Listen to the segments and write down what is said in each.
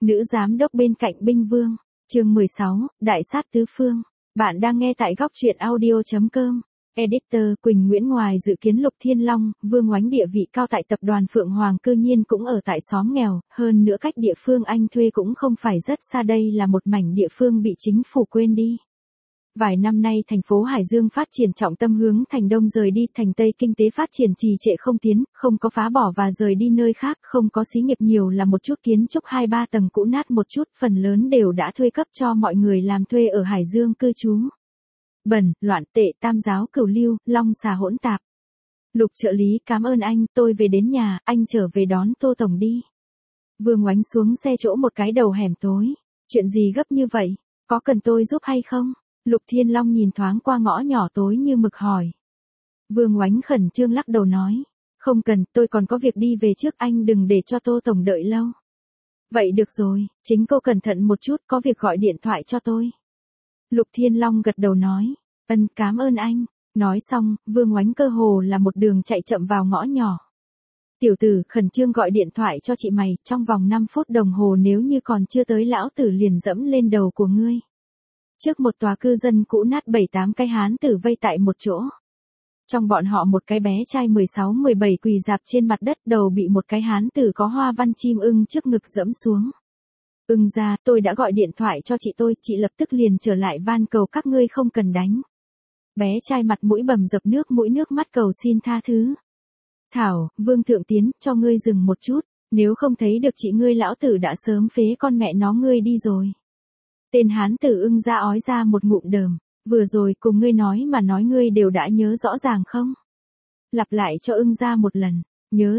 Nữ giám đốc bên cạnh binh vương. Chương 16, Đại sát tứ phương. Bạn đang nghe tại góc truyện audio.com. Editor Quỳnh Nguyễn. Ngoài dự kiến Lục Thiên Long, Vương Oánh địa vị cao tại tập đoàn Phượng Hoàng cư nhiên cũng ở tại xóm nghèo, hơn nữa cách địa phương anh thuê cũng không phải rất xa, đây là một mảnh địa phương bị chính phủ quên đi. Vài năm nay thành phố Hải Dương phát triển trọng tâm hướng thành Đông rời đi, thành Tây kinh tế phát triển trì trệ không tiến, không có phá bỏ và rời đi nơi khác, không có xí nghiệp nhiều là một chút kiến trúc 2-3 tầng cũ nát một chút, phần lớn đều đã thuê cấp cho mọi người làm thuê ở Hải Dương cư trú. Bẩn, loạn, tệ, tam giáo cửu lưu, long xà hỗn tạp. Lục trợ lý cảm ơn anh, tôi về đến nhà, anh trở về đón Tô Tổng đi. Vương Oánh xuống xe chỗ một cái đầu hẻm tối. Chuyện gì gấp như vậy, có cần tôi giúp hay không? Lục Thiên Long nhìn thoáng qua ngõ nhỏ tối như mực hỏi. Vương Oánh khẩn trương lắc đầu nói. Không cần, tôi còn có việc đi về trước, anh đừng để cho Tô Tổng đợi lâu. Vậy được rồi, chính cô cẩn thận một chút, có việc gọi điện thoại cho tôi. Lục Thiên Long gật đầu nói. Cảm ơn anh. Nói xong, Vương Oánh cơ hồ là một đường chạy chậm vào ngõ nhỏ. Tiểu tử, khẩn trương gọi điện thoại cho chị mày, trong vòng 5 phút đồng hồ nếu như còn chưa tới lão tử liền dẫm lên đầu của ngươi. Trước một tòa cư dân cũ nát 7-8 cái hán tử vây tại một chỗ. Trong bọn họ một cái bé trai 16-17 quỳ rạp trên mặt đất, đầu bị một cái hán tử có hoa văn chim ưng trước ngực dẫm xuống. Ưng ra, tôi đã gọi điện thoại cho chị tôi, chị lập tức liền trở lại van cầu các ngươi không cần đánh. Bé trai mặt mũi bầm dập nước mũi nước mắt cầu xin tha thứ. Thảo, Vương Thượng Tiến, cho ngươi dừng một chút, nếu không thấy được chị ngươi lão tử đã sớm phế con mẹ nó ngươi đi rồi. Tên hán tử Ưng ra ói ra một ngụm đờm, vừa rồi cùng ngươi nói mà nói ngươi đều đã nhớ rõ ràng không? Lặp lại cho Ưng ra một lần, nhớ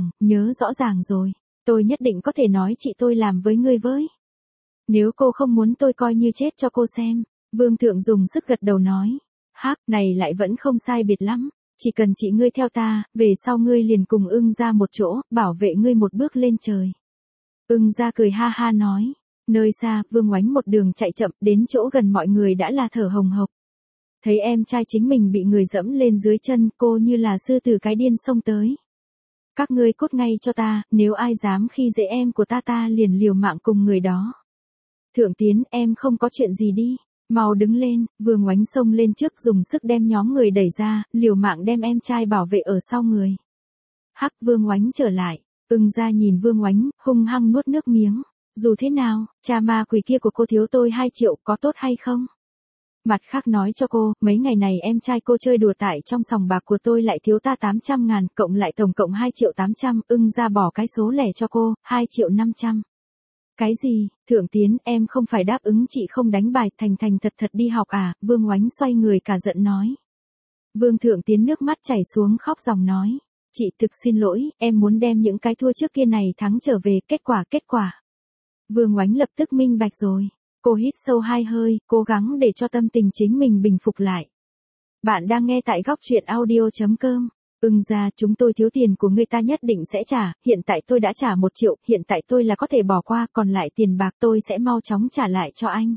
rõ ràng rồi, tôi nhất định có thể nói chị tôi làm với ngươi với. Nếu cô không muốn tôi coi như chết cho cô xem, Vương Thượng dùng sức gật đầu nói. Hắc, này lại vẫn không sai biệt lắm, chỉ cần chị ngươi theo ta, về sau ngươi liền cùng Ưng ra một chỗ, bảo vệ ngươi một bước lên trời. Ưng ra cười ha ha nói. Nơi xa, Vương Oánh một đường chạy chậm, đến chỗ gần mọi người đã là thở hồng hộc. Thấy em trai chính mình bị người dẫm lên dưới chân, cô như là sư tử cái điên xông tới. Các ngươi cút ngay cho ta, nếu ai dám khi dễ em của ta liền liều mạng cùng người đó. Thượng Tiến, em không có chuyện gì đi, mau đứng lên. Vương Oánh xông lên trước dùng sức đem nhóm người đẩy ra, liều mạng đem em trai bảo vệ ở sau người. Hắc, Vương Oánh trở lại. Ưng ra nhìn Vương Oánh, hung hăng nuốt nước miếng. Dù thế nào, cha ma quỷ kia của cô thiếu tôi 2 triệu, có tốt hay không? Mặt khác nói cho cô, mấy ngày này em trai cô chơi đùa tại trong sòng bạc của tôi lại thiếu ta 800.000, cộng lại tổng cộng 2.800.000, Ưng ra bỏ cái số lẻ cho cô, 2.500.000. Cái gì, Thượng Tiến, em không phải đáp ứng chị không đánh bài, thành thật đi học à? Vương Oánh xoay người cả giận nói. Vương Thượng Tiến nước mắt chảy xuống khóc ròng nói. Chị thực xin lỗi, em muốn đem những cái thua trước kia này thắng trở về, kết quả. Vương Oánh lập tức minh bạch rồi. Cô hít sâu 2 hơi, cố gắng để cho tâm tình chính mình bình phục lại. Bạn đang nghe tại góc truyện audio.com. Ưng ra, chúng tôi thiếu tiền của người ta nhất định sẽ trả, hiện tại tôi đã trả 1 triệu, hiện tại tôi là có thể bỏ qua, còn lại tiền bạc tôi sẽ mau chóng trả lại cho anh.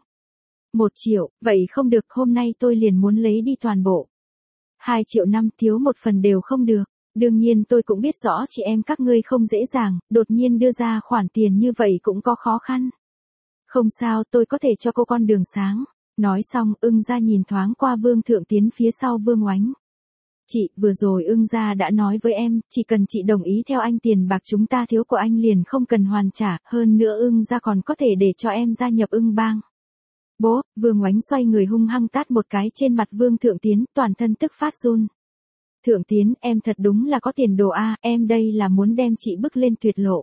1 triệu, vậy không được, hôm nay tôi liền muốn lấy đi toàn bộ. 2 triệu năm, thiếu một phần đều không được. Đương nhiên tôi cũng biết rõ chị em các ngươi không dễ dàng, đột nhiên đưa ra khoản tiền như vậy cũng có khó khăn. Không sao, tôi có thể cho cô con đường sáng. Nói xong, Ưng ra nhìn thoáng qua Vương Thượng Tiến phía sau Vương Oánh. Chị, vừa rồi Ưng ra đã nói với em, chỉ cần chị đồng ý theo anh tiền bạc chúng ta thiếu của anh liền không cần hoàn trả, hơn nữa Ưng ra còn có thể để cho em gia nhập Ưng bang. Bố, Vương Oánh xoay người hung hăng tát một cái trên mặt Vương Thượng Tiến, toàn thân tức phát run. Thượng Tiến, em thật đúng là có tiền đồ a, em đây là muốn đem chị bức lên tuyệt lộ.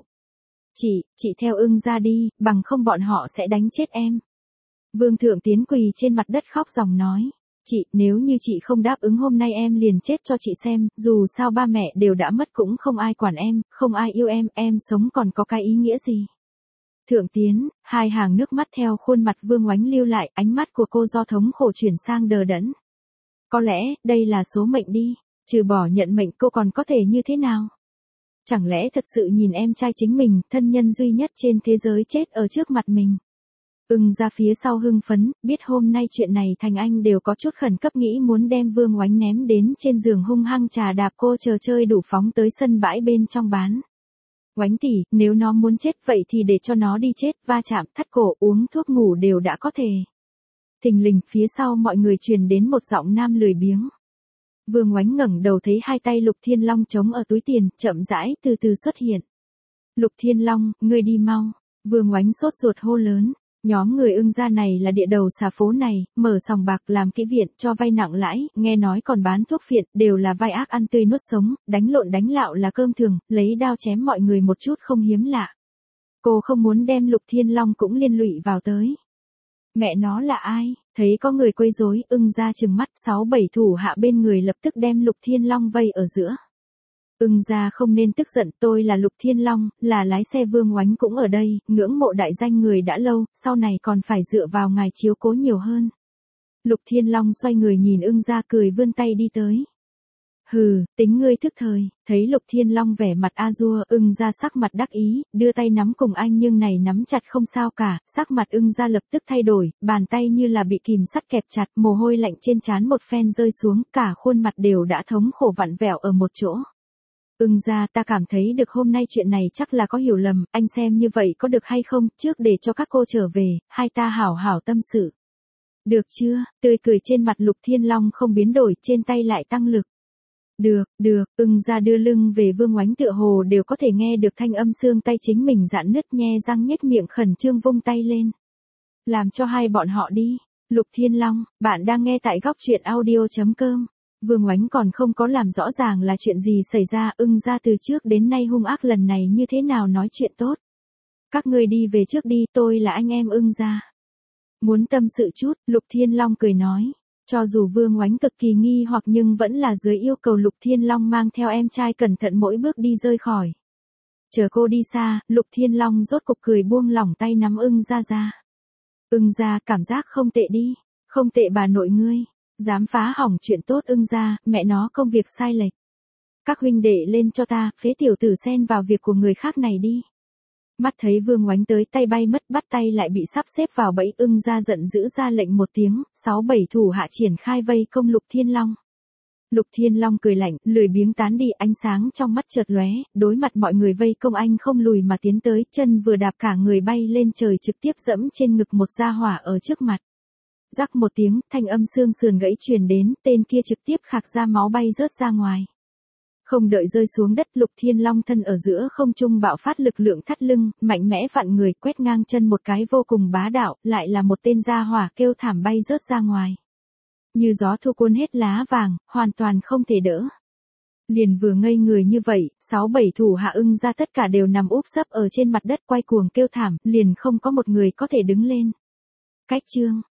Chị theo Ưng ra đi, bằng không bọn họ sẽ đánh chết em. Vương Thượng Tiến quỳ trên mặt đất khóc ròng nói. Chị, nếu như chị không đáp ứng hôm nay em liền chết cho chị xem, dù sao ba mẹ đều đã mất cũng không ai quản em, không ai yêu em sống còn có cái ý nghĩa gì. Thượng Tiến, 2 hàng nước mắt theo khuôn mặt Vương Oánh lưu lại, ánh mắt của cô do thống khổ chuyển sang đờ đẫn. Có lẽ, đây là số mệnh đi. Trừ bỏ nhận mệnh cô còn có thể như thế nào? Chẳng lẽ thật sự nhìn em trai chính mình, thân nhân duy nhất trên thế giới chết ở trước mặt mình? Ưng ra phía sau hưng phấn, biết hôm nay chuyện này thành anh đều có chút khẩn cấp nghĩ muốn đem Vương Oánh ném đến trên giường hung hăng trà đạp cô chờ chơi đủ phóng tới sân bãi bên trong bán. Oánh tỷ, nếu nó muốn chết vậy thì để cho nó đi chết, va chạm, thắt cổ, uống thuốc ngủ đều đã có thể. Thình lình phía sau mọi người truyền đến một giọng nam lười biếng. Vương Oánh ngẩng đầu thấy hai tay Lục Thiên Long trống ở túi tiền, chậm rãi từ từ xuất hiện. Lục Thiên Long, ngươi đi mau. Vương Oánh sốt ruột hô lớn. Nhóm người Ưng gia này là địa đầu xà phố này, mở sòng bạc làm kỹ viện, cho vay nặng lãi, nghe nói còn bán thuốc phiện, đều là vai ác ăn tươi nuốt sống, đánh lộn đánh lạo là cơm thường, lấy đao chém mọi người một chút không hiếm lạ. Cô không muốn đem Lục Thiên Long cũng liên lụy vào tới. Mẹ nó là ai? Thấy có người quấy rối, Ưng gia trừng mắt, 6-7 thủ hạ bên người lập tức đem Lục Thiên Long vây ở giữa. Ưng gia không nên tức giận, tôi là Lục Thiên Long, là lái xe Vương Oánh cũng ở đây, ngưỡng mộ đại danh người đã lâu, sau này còn phải dựa vào ngài chiếu cố nhiều hơn. Lục Thiên Long xoay người nhìn Ưng gia cười vươn tay đi tới. Hừ, tính ngươi thức thời, thấy Lục Thiên Long vẻ mặt a dua, Ưng gia sắc mặt đắc ý, đưa tay nắm cùng anh nhưng này nắm chặt không sao cả, sắc mặt Ưng gia lập tức thay đổi, bàn tay như là bị kìm sắt kẹp chặt, mồ hôi lạnh trên trán một phen rơi xuống, cả khuôn mặt đều đã thống khổ vặn vẹo ở một chỗ. Ưng gia, ta cảm thấy được hôm nay chuyện này chắc là có hiểu lầm, anh xem như vậy có được hay không, trước để cho các cô trở về, hai ta hảo hảo tâm sự. Được chưa? Tươi cười trên mặt Lục Thiên Long không biến đổi, trên tay lại tăng lực. Được, Ưng gia đưa lưng về Vương Oánh tựa hồ đều có thể nghe được thanh âm xương tay chính mình giãn nứt, nhe răng nhếch miệng khẩn trương vung tay lên. Làm cho hai bọn họ đi. Lục Thiên Long, bạn đang nghe tại góc truyện audio.com. Vương Oánh còn không có làm rõ ràng là chuyện gì xảy ra, Ưng gia từ trước đến nay hung ác lần này như thế nào nói chuyện tốt. Các ngươi đi về trước đi, tôi là anh em Ưng gia. Muốn tâm sự chút, Lục Thiên Long cười nói. Cho dù Vương Oánh cực kỳ nghi hoặc nhưng vẫn là dưới yêu cầu Lục Thiên Long mang theo em trai cẩn thận mỗi bước đi rơi khỏi. Chờ cô đi xa, Lục Thiên Long rốt cục cười buông lỏng tay nắm Ưng gia ra. Ưng gia, cảm giác không tệ đi, không tệ bà nội ngươi. Dám phá hỏng chuyện tốt Ưng gia, mẹ nó công việc sai lệch. Các huynh đệ lên cho ta, phế tiểu tử xen vào việc của người khác này đi. Mắt thấy Vương Oánh tới tay bay mất, bắt tay lại bị sắp xếp vào bẫy, Ưng gia giận dữ ra lệnh một tiếng, 6-7 thủ hạ triển khai vây công Lục Thiên Long. Lục Thiên Long cười lạnh, lười biếng tán đi, ánh sáng trong mắt chợt lóe, đối mặt mọi người vây công anh không lùi mà tiến tới, chân vừa đạp cả người bay lên trời trực tiếp dẫm trên ngực một gia hỏa ở trước mặt. Rắc một tiếng, thanh âm xương sườn gãy truyền đến, tên kia trực tiếp khạc ra máu bay rớt ra ngoài. Không đợi rơi xuống đất, Lục Thiên Long thân ở giữa không trung bạo phát lực lượng thắt lưng, mạnh mẽ vặn người, quét ngang chân một cái vô cùng bá đạo, lại là một tên gia hỏa kêu thảm bay rớt ra ngoài. Như gió thu cuốn hết lá vàng, hoàn toàn không thể đỡ. Liền vừa ngây người như vậy, 6-7 thủ hạ Ưng gia tất cả đều nằm úp sấp ở trên mặt đất quay cuồng kêu thảm, liền không có một người có thể đứng lên. Cách chương